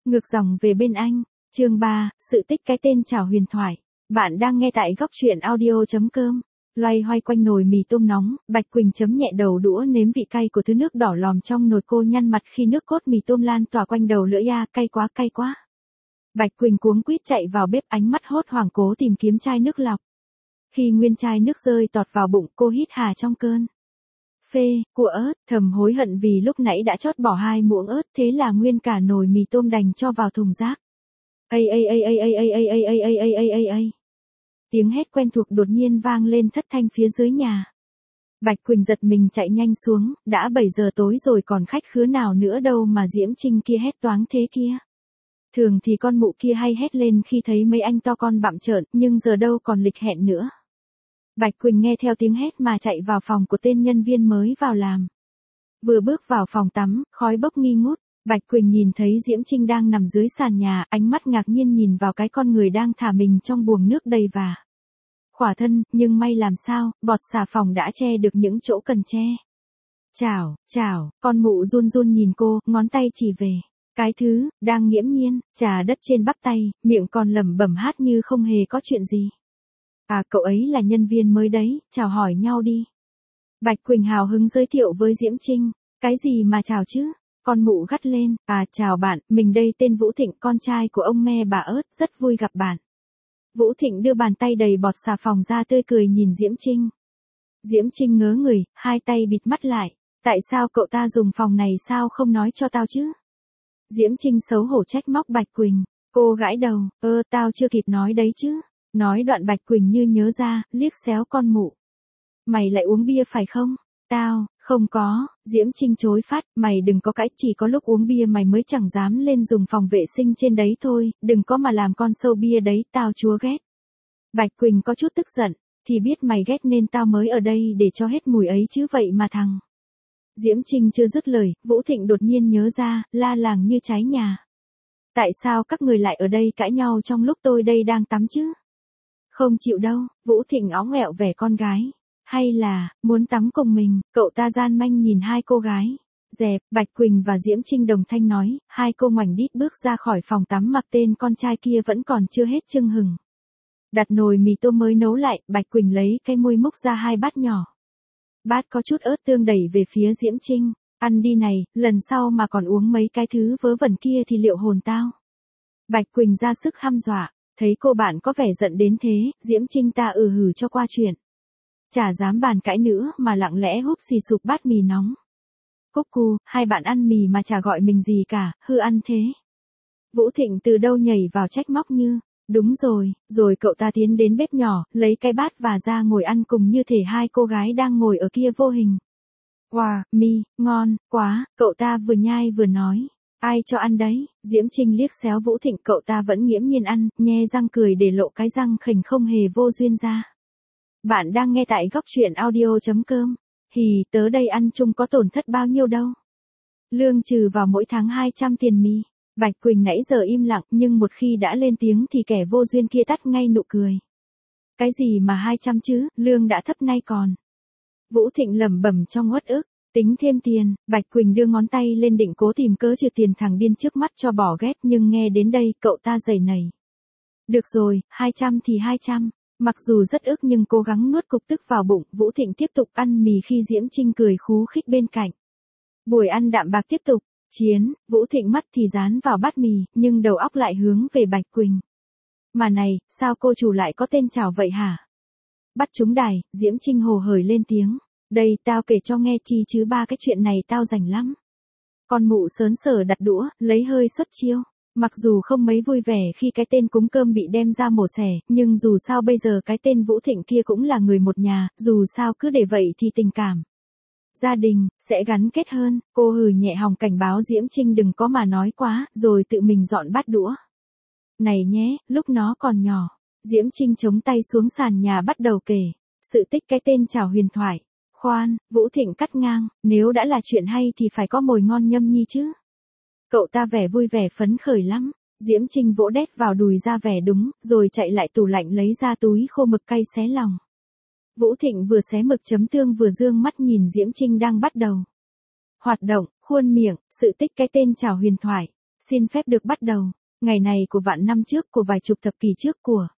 Ngược dòng về bên anh, chương 3, sự tích cái tên Trảo huyền thoại. Bạn đang nghe tại góc truyện audio.com. Loay hoay quanh nồi mì tôm nóng, Bạch Quỳnh chấm nhẹ đầu đũa nếm vị cay của thứ nước đỏ lòm trong nồi, cô nhăn mặt khi nước cốt mì tôm lan tỏa quanh đầu lưỡi. Cay quá, cay quá. Bạch Quỳnh cuống quýt chạy vào bếp, ánh mắt hốt hoảng cố tìm kiếm chai nước lọc. Khi nguyên chai nước rơi tọt vào bụng, cô hít hà trong cơn phê của ớt, thầm hối hận vì lúc nãy đã chót bỏ 2 muỗng ớt, thế là nguyên cả nồi mì tôm đành cho vào thùng rác. Tiếng hét quen thuộc đột nhiên vang lên thất thanh phía dưới nhà. Bạch Quỳnh giật mình chạy nhanh xuống, đã 7 giờ tối rồi còn khách khứa nào nữa đâu mà Diễm Trinh kia hét toáng thế kia. Thường thì con mụ kia hay hét lên khi thấy mấy anh to con bặm trợn, nhưng giờ đâu còn lịch hẹn nữa. Bạch Quỳnh nghe theo tiếng hét mà chạy vào phòng của tên nhân viên mới vào làm. Vừa bước vào phòng tắm, khói bốc nghi ngút, Bạch Quỳnh nhìn thấy Diễm Trinh đang nằm dưới sàn nhà, ánh mắt ngạc nhiên nhìn vào cái con người đang thả mình trong buồng nước đầy vả khỏa thân, nhưng may làm sao, bọt xà phòng đã che được những chỗ cần che. Chảo, con mụ run run nhìn cô, ngón tay chỉ về cái thứ đang nghiễm nhiên chà đất trên bắp tay, miệng còn lẩm bẩm hát như không hề có chuyện gì. À, cậu ấy là nhân viên mới đấy, chào hỏi nhau đi. Bạch Quỳnh hào hứng giới thiệu với Diễm Trinh. Cái gì mà chào chứ? Con mụ gắt lên. À, chào bạn, mình đây tên Vũ Thịnh, con trai của ông Me bà ớt, rất vui gặp bạn. Vũ Thịnh đưa bàn tay đầy bọt xà phòng ra, tươi cười nhìn Diễm Trinh. Diễm Trinh ngớ người, hai tay bịt mắt lại. Tại sao cậu ta dùng phòng này, sao không nói cho tao chứ? Diễm Trinh xấu hổ trách móc Bạch Quỳnh. Cô gãi đầu, tao chưa kịp nói đấy chứ. Nói đoạn Bạch Quỳnh như nhớ ra, liếc xéo con mụ. Mày lại uống bia phải không? Tao, không có. Diễm Trinh chối phát, mày đừng có cãi, chỉ có lúc uống bia mày mới chẳng dám lên dùng phòng vệ sinh trên đấy thôi, đừng có mà làm con sâu bia đấy, tao chúa ghét. Bạch Quỳnh có chút tức giận, thì biết mày ghét nên tao mới ở đây để cho hết mùi ấy chứ vậy mà thằng. Diễm Trinh chưa dứt lời, Vũ Thịnh đột nhiên nhớ ra, la làng như cháy nhà. Tại sao các người lại ở đây cãi nhau trong lúc tôi đây đang tắm chứ? Không chịu đâu, Vũ Thịnh óng ẹo vẻ con gái. Hay là, muốn tắm cùng mình, cậu ta gian manh nhìn hai cô gái. Dẹp, Bạch Quỳnh và Diễm Trinh đồng thanh nói, hai cô ngoảnh đít bước ra khỏi phòng tắm, mặc tên con trai kia vẫn còn chưa hết chưng hừng. Đặt nồi mì tôm mới nấu lại, Bạch Quỳnh lấy cái muôi múc ra 2 bát nhỏ. Bát có chút ớt tương đẩy về phía Diễm Trinh. Ăn đi này, lần sau mà còn uống mấy cái thứ vớ vẩn kia thì liệu hồn tao. Bạch Quỳnh ra sức hăm dọa. Thấy cô bạn có vẻ giận đến thế, Diễm Trinh ta hừ cho qua chuyện. Chả dám bàn cãi nữa mà lặng lẽ húp xì sụp bát mì nóng. Cúc cu, hai bạn ăn mì mà chả gọi mình gì cả, hư ăn thế. Vũ Thịnh từ đâu nhảy vào trách móc như. Đúng rồi cậu ta tiến đến bếp nhỏ, lấy cái bát và ra ngồi ăn cùng như thể hai cô gái đang ngồi ở kia vô hình. Wow, mì, ngon, quá, cậu ta vừa nhai vừa nói. Ai cho ăn đấy? Diễm Trinh liếc xéo Vũ Thịnh, cậu ta vẫn nghiễm nhiên ăn, nhe răng cười để lộ cái răng khỉnh không hề vô duyên ra. Bạn đang nghe tại góc truyện audio.com. Hì, tớ đây ăn chung có tổn thất bao nhiêu đâu. Lương trừ vào mỗi tháng 200 tiền mì. Bạch Quỳnh nãy giờ im lặng, nhưng một khi đã lên tiếng thì kẻ vô duyên kia tắt ngay nụ cười. Cái gì mà 200 chứ, lương đã thấp nay còn. Vũ Thịnh lẩm bẩm trong uất ức. Tính thêm tiền, Bạch Quỳnh đưa ngón tay lên định cố tìm cớ trừ tiền thằng điên trước mắt cho bỏ ghét, nhưng nghe đến đây cậu ta giày nảy. Được rồi, 200 thì 200. Mặc dù rất ức nhưng cố gắng nuốt cục tức vào bụng, Vũ Thịnh tiếp tục ăn mì khi Diễm Trinh cười khú khích bên cạnh. Buổi ăn đạm bạc tiếp tục. Vũ Thịnh mắt thì dán vào bát mì, nhưng đầu óc lại hướng về Bạch Quỳnh. Mà này, sao cô chủ lại có tên Trảo vậy hả? Bắt trúng đài, Diễm Trinh hồ hởi lên tiếng. Đây, tao kể cho nghe chi chứ, 3 cái chuyện này tao rành lắm. Con mụ sớn sở đặt đũa, lấy hơi xuất chiêu. Mặc dù không mấy vui vẻ khi cái tên cúng cơm bị đem ra mổ xẻ, nhưng dù sao bây giờ cái tên Vũ Thịnh kia cũng là người một nhà, dù sao cứ để vậy thì tình cảm gia đình sẽ gắn kết hơn. Cô hừ nhẹ hòng cảnh báo Diễm Trinh đừng có mà nói quá, rồi tự mình dọn bát đũa. Này nhé, lúc nó còn nhỏ. Diễm Trinh chống tay xuống sàn nhà bắt đầu kể sự tích cái tên Trảo huyền thoại. Khoan, Vũ Thịnh cắt ngang, nếu đã là chuyện hay thì phải có mồi ngon nhâm nhi chứ. Cậu ta vẻ vui vẻ phấn khởi lắm. Diễm Trinh vỗ đét vào đùi ra vẻ đúng, rồi chạy lại tủ lạnh lấy ra túi khô mực cay xé lòng. Vũ Thịnh vừa xé mực chấm tương vừa dương mắt nhìn Diễm Trinh đang bắt đầu hoạt động, khuôn miệng, sự tích cái tên Trảo huyền thoại. Xin phép được bắt đầu. Ngày này của vạn năm trước, của vài chục thập kỷ trước của.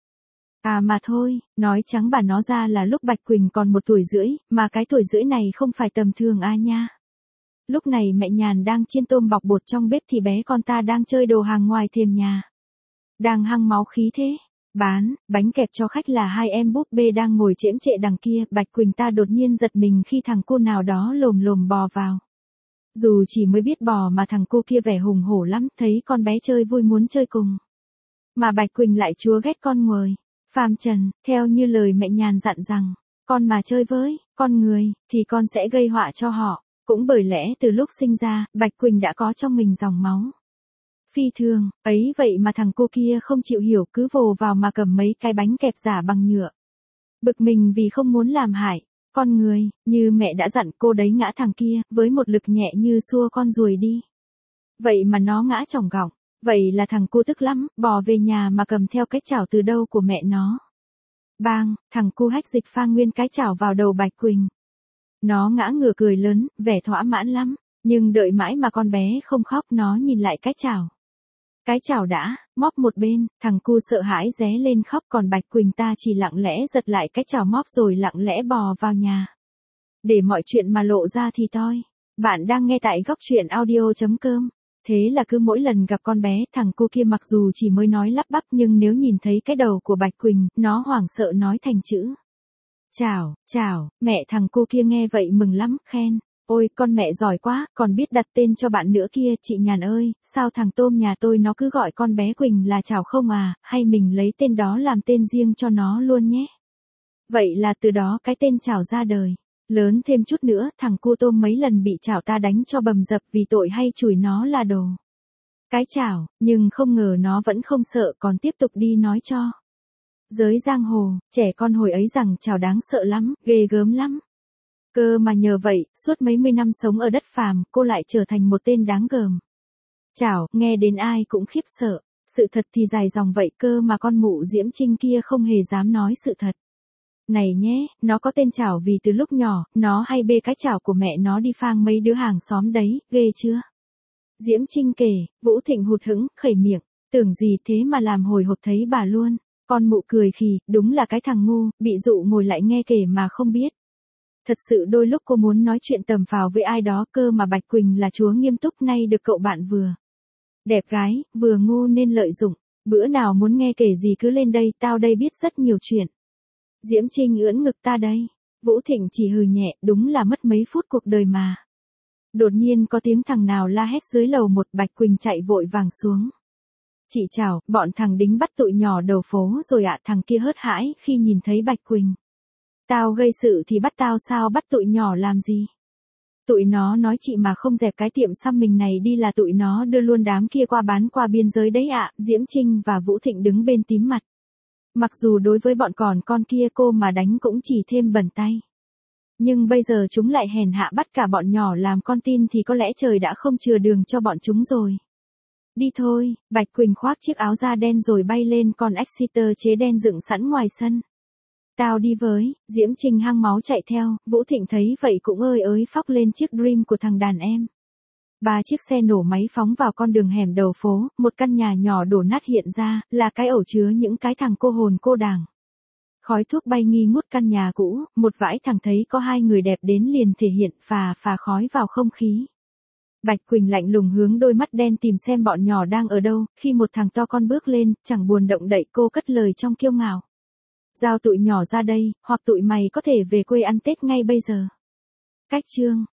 À mà thôi, nói trắng bà nó ra là lúc Bạch Quỳnh còn 1 tuổi rưỡi, mà cái tuổi rưỡi này không phải tầm thường à nha. Lúc này mẹ Nhàn đang chiên tôm bọc bột trong bếp thì bé con ta đang chơi đồ hàng ngoài thềm nhà. Đang hăng máu khí thế. Bán, bánh kẹp cho khách là 2 em búp bê đang ngồi chễm chệ đằng kia, Bạch Quỳnh ta đột nhiên giật mình khi thằng cô nào đó lồm lồm bò vào. Dù chỉ mới biết bò mà thằng cô kia vẻ hùng hổ lắm, thấy con bé chơi vui muốn chơi cùng. Mà Bạch Quỳnh lại chúa ghét con nguồi. Phàm trần, theo như lời mẹ Nhàn dặn rằng, con mà chơi với con người, thì con sẽ gây họa cho họ. Cũng bởi lẽ từ lúc sinh ra, Bạch Quỳnh đã có trong mình dòng máu phi thường, ấy vậy mà thằng cô kia không chịu hiểu, cứ vồ vào mà cầm mấy cái bánh kẹp giả bằng nhựa. Bực mình vì không muốn làm hại con người, như mẹ đã dặn cô đấy ngã thằng kia, với một lực nhẹ như xua con ruồi đi. Vậy mà nó ngã chỏng gọng, vậy là thằng cô tức lắm, bò về nhà mà cầm theo cái chảo từ đâu của mẹ nó. Bang, thằng cu hách dịch pha nguyên cái chảo vào đầu Bạch Quỳnh. Nó ngã ngửa cười lớn, vẻ thỏa mãn lắm, nhưng đợi mãi mà con bé không khóc, nó nhìn lại cái chảo. Cái chảo đã móp một bên, thằng cu sợ hãi ré lên khóc, còn Bạch Quỳnh ta chỉ lặng lẽ giật lại cái chảo móp rồi lặng lẽ bò vào nhà. Để mọi chuyện mà lộ ra thì toi. Bạn đang nghe tại Góc Truyện Audio.com. Thế là cứ mỗi lần gặp con bé, thằng cu kia mặc dù chỉ mới nói lắp bắp nhưng nếu nhìn thấy cái đầu của Bạch Quỳnh, nó hoảng sợ nói thành chữ. Chào, chào, mẹ thằng cô kia nghe vậy mừng lắm, khen. Ôi, con mẹ giỏi quá, còn biết đặt tên cho bạn nữa kia, chị Nhàn ơi, sao thằng Tôm nhà tôi nó cứ gọi con bé Quỳnh là Chào không à, hay mình lấy tên đó làm tên riêng cho nó luôn nhé. Vậy là từ đó cái tên Chào ra đời. Lớn thêm chút nữa, thằng cu Tôm mấy lần bị Chào ta đánh cho bầm dập vì tội hay chửi nó là đồ. Cái Chào, nhưng không ngờ nó vẫn không sợ, còn tiếp tục đi nói cho giới giang hồ, trẻ con hồi ấy rằng Chào đáng sợ lắm, ghê gớm lắm. Cơ mà nhờ vậy, suốt mấy mươi năm sống ở đất phàm, cô lại trở thành một tên đáng gờm. Chào, nghe đến ai cũng khiếp sợ. Sự thật thì dài dòng vậy cơ mà con mụ Diễm Trinh kia không hề dám nói sự thật. Này nhé, nó có tên Chào vì từ lúc nhỏ, nó hay bê cái chảo của mẹ nó đi phang mấy đứa hàng xóm đấy, ghê chưa? Diễm Trinh kể, Vũ Thịnh hụt hẫng, khẩy miệng, tưởng gì thế mà làm hồi hộp thấy bà luôn. Con mụ cười khì, đúng là cái thằng ngu, bị dụ ngồi lại nghe kể mà không biết. Thật sự đôi lúc cô muốn nói chuyện tầm phào với ai đó cơ mà Bạch Quỳnh là chúa nghiêm túc, nay được cậu bạn vừa đẹp gái, vừa ngu nên lợi dụng. Bữa nào muốn nghe kể gì cứ lên đây, tao đây biết rất nhiều chuyện. Diễm Trinh ưỡn ngực ta đây. Vũ Thịnh chỉ hừ nhẹ, đúng là mất mấy phút cuộc đời mà. Đột nhiên có tiếng thằng nào la hét dưới lầu 1, Bạch Quỳnh chạy vội vàng xuống. Chị Chào, bọn thằng đính bắt tụi nhỏ đầu phố rồi ạ. Thằng kia hớt hãi khi nhìn thấy Bạch Quỳnh. Tao gây sự thì bắt tao sao, bắt tụi nhỏ làm gì? Tụi nó nói chị mà không dẹp cái tiệm xăm mình này đi là tụi nó đưa luôn đám kia qua bán qua biên giới đấy ạ. Diễm Trinh và Vũ Thịnh đứng bên tím mặt. Mặc dù đối với bọn con kia cô mà đánh cũng chỉ thêm bẩn tay. Nhưng bây giờ chúng lại hèn hạ bắt cả bọn nhỏ làm con tin thì có lẽ trời đã không chừa đường cho bọn chúng rồi. Đi thôi, Bạch Quỳnh khoác chiếc áo da đen rồi bay lên con Exeter chế đen dựng sẵn ngoài sân. Tao đi với. Diễm Trinh hăng máu chạy theo, Vũ Thịnh thấy vậy cũng ơi ới phóc lên chiếc Dream của thằng đàn em. 3 chiếc xe nổ máy phóng vào con đường hẻm đầu phố, một căn nhà nhỏ đổ nát hiện ra, là cái ổ chứa những cái thằng cô hồn cô đàng. Khói thuốc bay nghi ngút căn nhà cũ, một vãi thằng thấy có 2 người đẹp đến liền thể hiện phà khói vào không khí. Bạch Quỳnh lạnh lùng hướng đôi mắt đen tìm xem bọn nhỏ đang ở đâu, khi một thằng to con bước lên, chẳng buồn động đậy cô cất lời trong kiêu ngạo. Giao tụi nhỏ ra đây, hoặc tụi mày có thể về quê ăn Tết ngay bây giờ. Cách chương.